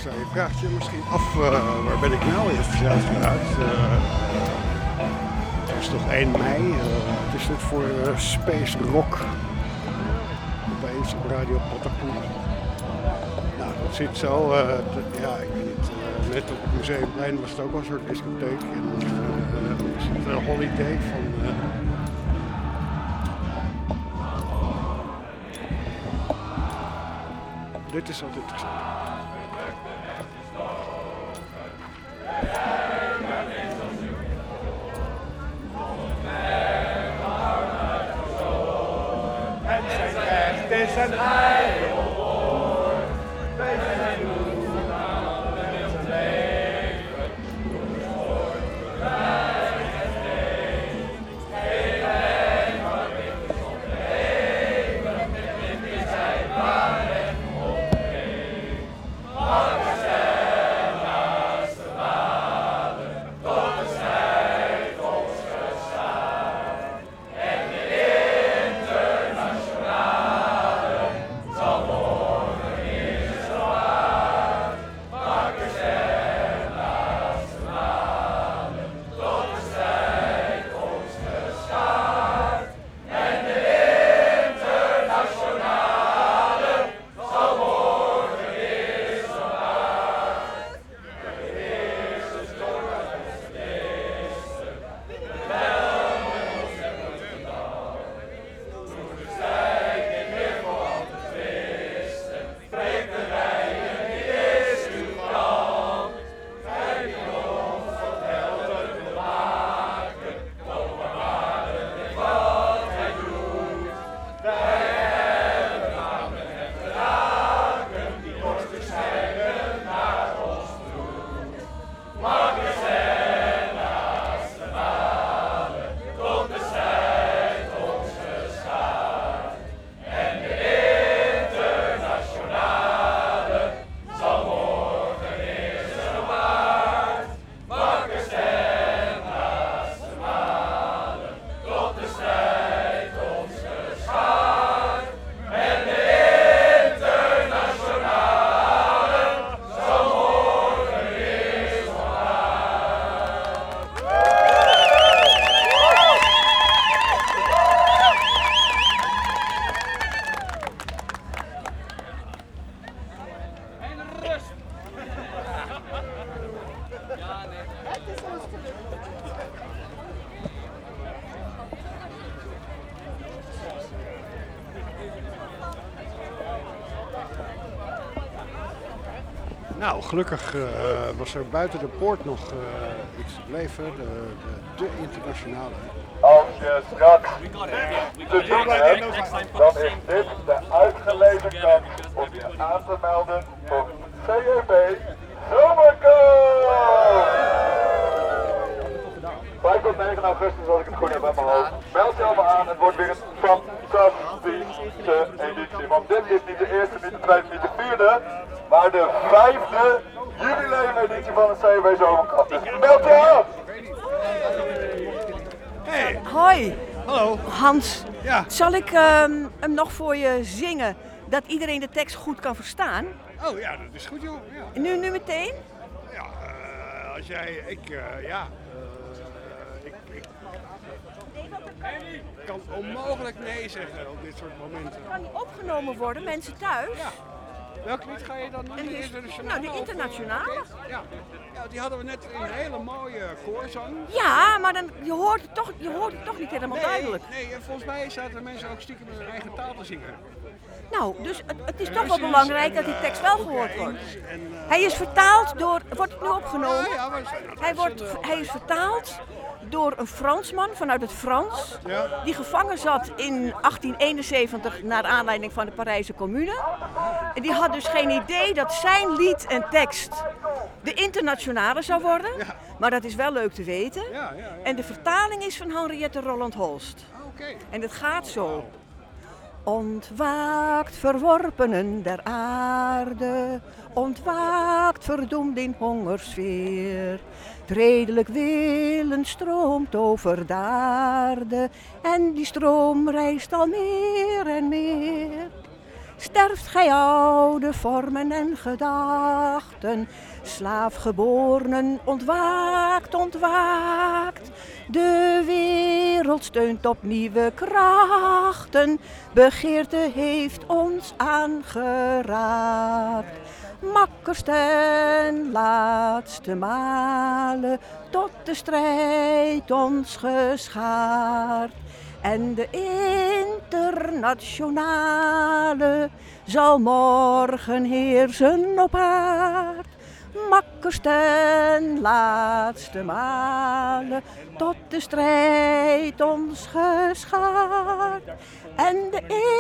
Je vraagt je misschien af, waar ben ik nou even uitgeraakt? Het is toch 1 mei, het is net voor Space Rock. Opeens op Radio Pattenkoe. Nou, dat zit zo, ja, ik weet niet, net op het Museumplein was het ook al een soort discotheek. En is het een holiday van... Dit is wat interessant. Het is een heilig woord. Wij zijn doen aan het leven. Woord, wij zijn geen maar dit is ons leven. Dit is hij waar en omheen. Wakker zijn naast de water, tot de tijd ons gestaan. En de internationale zal morgen in zijn waard. Wakker zijn naast de water, tot de tijd ons gestaan. En de internationale zal morgen in zijn waard. De eerste storm uit het eerste, melden ons en moeten dan. Toen de strijd niet meer voor altijd twisten, breekt de rijen, dit is uw kant. Gij die ons tot helden wil maken, openbaren in wat gij doet. Wij hebben namen en geraken, die dorstig schijnen naar ons toe. Wakker zijn naast de malen, tot de tijd ons gestaan. En de internationale zal morgen in zijn waard. Wakker zijn naast de malen, tot de tijd ons gestaan. En de internationale zal morgen in zijn Nou, gelukkig was er buiten de poort nog iets gebleven, de internationale. Als je straks te doen hebt, dan is dit de uitgelezen kans om je aan te melden voor CEP Zomerkamp! 5 tot 9 augustus, als ik het goed heb uit mijn hoofd. Meld je allemaal aan, het wordt weer een fantastische editie. Want dit is niet de eerste, niet de tweede, niet de vierde, maar de 5e jubileumeditie van de CEP Zomerkamp. Dus meld je aan! Hey, Hoi, hallo. Hans. Ja. Zal ik hem nog voor je zingen, dat iedereen de tekst goed kan verstaan? Oh ja, dat is goed joh. Ja, Nu meteen? ja als jij, ik kan onmogelijk nee zeggen op dit soort momenten. Kan die opgenomen worden, mensen thuis? Ja. Welk lied ga je dan doen? En De die- internationale? nou, die of, internationale. oké. Ja. Ja, die hadden we net in een hele mooie koorzang. Ja, maar dan, je hoort het toch niet helemaal duidelijk. Nee, en volgens mij zaten mensen ook stiekem in hun eigen taal te zingen. Nou, dus het is toch wel belangrijk dat die tekst wel gehoord wordt. En, Hij is vertaald door, wordt het nu opgenomen? ja, maar zijn Hij is vertaald door een Fransman vanuit het Frans, Ja. die gevangen zat in 1871 naar aanleiding van de Parijse Commune. En die had dus geen idee dat zijn lied en tekst de internationale zou worden, maar dat is wel leuk te weten. Ja. En de vertaling is van Henriette Roland-Holst. Oké. En het gaat zo. Ontwaakt, verworpenen der aarde, ontwaakt, verdoemd in hongersfeer. Het redelijk willen stroomt over de aarde en die stroom rijst al meer en meer. sterft gij oude vormen en gedachten. Slaafgeborenen, ontwaakt, ontwaakt. De wereld steunt op nieuwe krachten. Begeerte heeft ons aangeraakt. Makkers ten laatste male tot de strijd ons geschaard. En de internationale zal morgen heersen op aard. Makkers ten laatste male tot de strijd ons geschaard. En de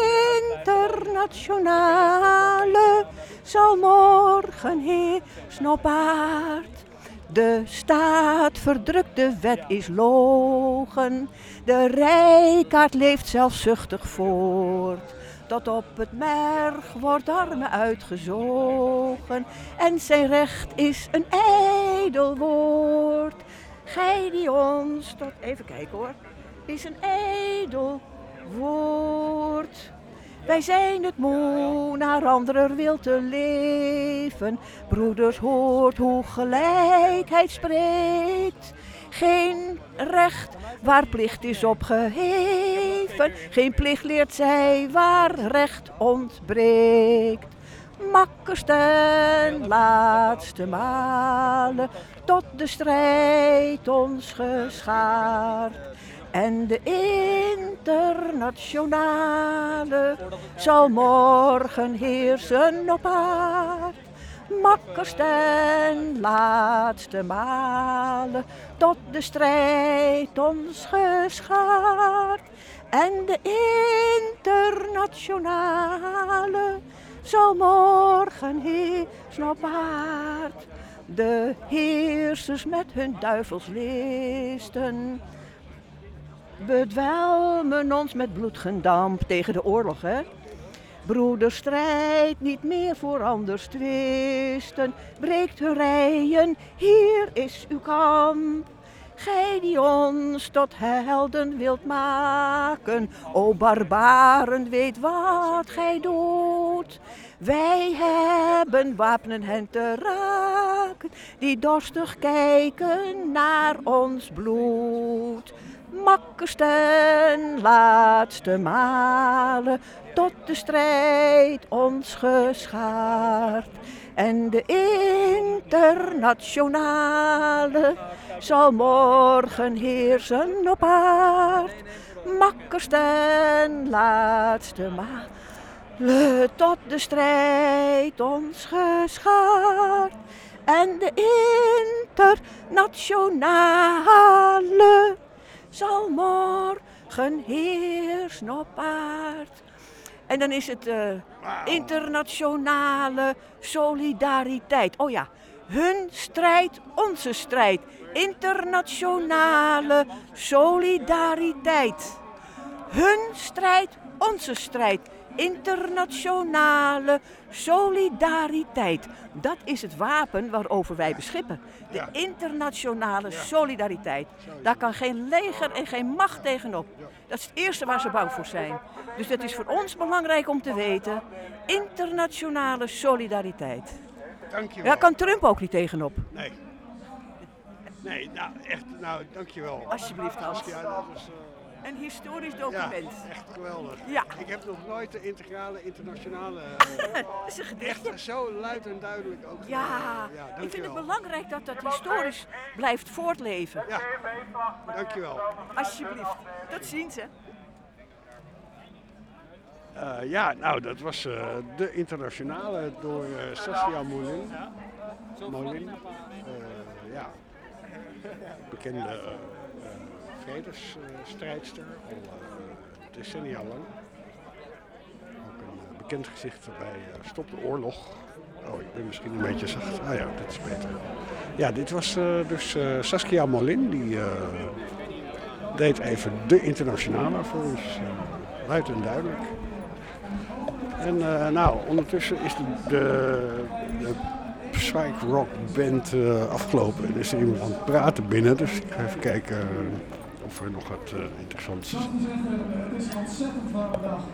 internationale zal morgen heersen op aard. De staat verdrukt, de wet is logen. De rijkaard leeft zelfzuchtig voort. Tot op het merg wordt arme uitgezogen. En zijn recht is een ijdel woord. Gij die ons tot, even kijken hoor, is een ijdel woord. Wij zijn het moe naar anderer wil te leven. Broeders, hoort hoe gelijkheid spreekt. Geen recht waar plicht is opgeheven. Geen plicht leert zij waar recht ontbreekt. Makkers ten laatste male tot de strijd ons geschaard. En de internationale zal morgen heersen op aard. Makkers ten laatste male tot de strijd ons geschaard. En de internationale zal morgen heersen op aard. De heersers met hun duivelslisten bedwelmen ons met bloedgendamp tegen de oorlog, hè? Broeders, strijd niet meer voor anders twisten. Breekt hun rijen, hier is uw kamp. Gij die ons tot helden wilt maken, o barbaren, weet wat gij doet. Wij hebben wapenen hen te raken, die dorstig kijken naar ons bloed. Makkers ten laatste male tot de strijd ons geschaard. En de internationale zal morgen heersen op aard. Makkers ten laatste male tot de strijd ons geschaard. En de internationale zal morgen heersen op aard. En dan is het internationale solidariteit. Oh ja, hun strijd, onze strijd. Internationale solidariteit. Hun strijd, onze strijd. Internationale solidariteit. Dat is het wapen waarover wij beschikken. De internationale solidariteit. Daar kan geen leger en geen macht tegenop. Dat is het eerste waar ze bang voor zijn. Dus dat is voor ons belangrijk om te weten. Internationale solidariteit. Dankjewel. Daar kan Trump ook niet tegenop. Nee. Nee, nou echt, nou dankjewel. Alsjeblieft, Hans. Ja, dat is, Een historisch document. Ja, echt geweldig. Ja. Ik heb nog nooit de integrale internationale Dat is een gedichtje. echt zo luid en duidelijk ook. Ja, ik vind dankjewel. het belangrijk dat dat historisch blijft voortleven. Ja, dankjewel. Alsjeblieft. Tot ziens, hè. Ja, nou dat was de internationale door Saskia Molin. Ja, bekende vredesstrijdster, al decennia lang. Ook een bekend gezicht bij Stop de Oorlog. Oh, ik ben misschien een beetje zacht. Ah ja, dit is beter. Ja, dit was dus Saskia Molin, die deed even de internationale voor ons. Luid en duidelijk. En nou, ondertussen is de psych rock band afgelopen en is er iemand aan het praten binnen. Dus ik ga even kijken of er nog wat interessants is.